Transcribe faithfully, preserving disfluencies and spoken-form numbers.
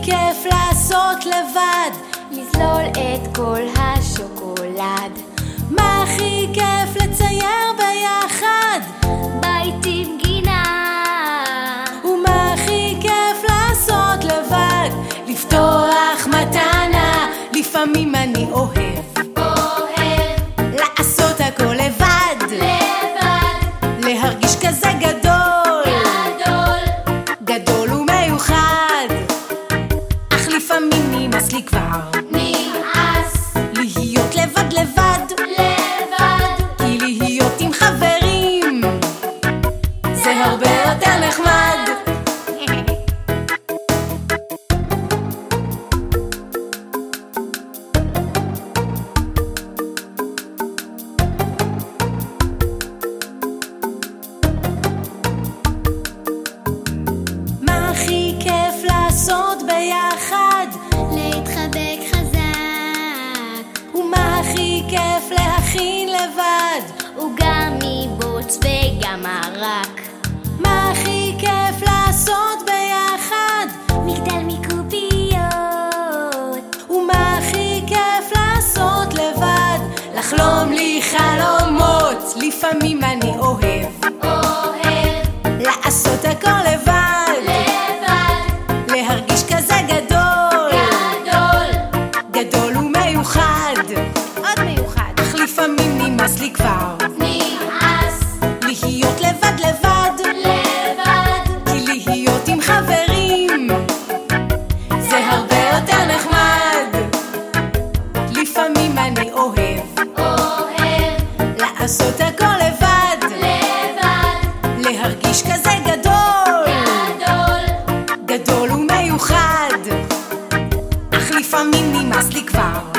כיף לעשות לבד, לזלול את כל השוקולד. מה הכי כיף לצייר ביחד, בית עם גינה. ומה הכי כיף לעשות לבד, לפתוח מתנה. לפעמים אני אוהב אוהב לעשות הכל לבד, לבד, להרגיש כזה גדול, גדול, גדול ומיוחד. אך לפעמים נמאס לי כבר נמאס להיות לבד לבד, לבד, כי להיות עם חברים זה הרבה יותר נחמד. מה הכי כיף לעשות ביחד, להתחבק חזק, ומה הכי כיף להכין לבד, הוא גם מבוץ וגם מרק. מה הכי כיף לעשות ביחד, מגדל מקוביות, ומה הכי כיף לעשות לבד, לחלום לי חלומות. לפעמים אני אוהב אוהב לעשות הכל לבד, לבד, להרגיש כזה גדול, גדול, גדול ומיוחד. עוד מיוחד. אך לפעמים נמאס לי כבר נמאס להיות לבד לבד, לבד, כי להיות עם חברים זה הרבה יותר נחמד. לפעמים אני אוהב אוהב לעשות הכל לבד, לבד, להרגיש כזה גדול, גדול, גדול ומיוחד. אך לפעמים נמאס לי כבר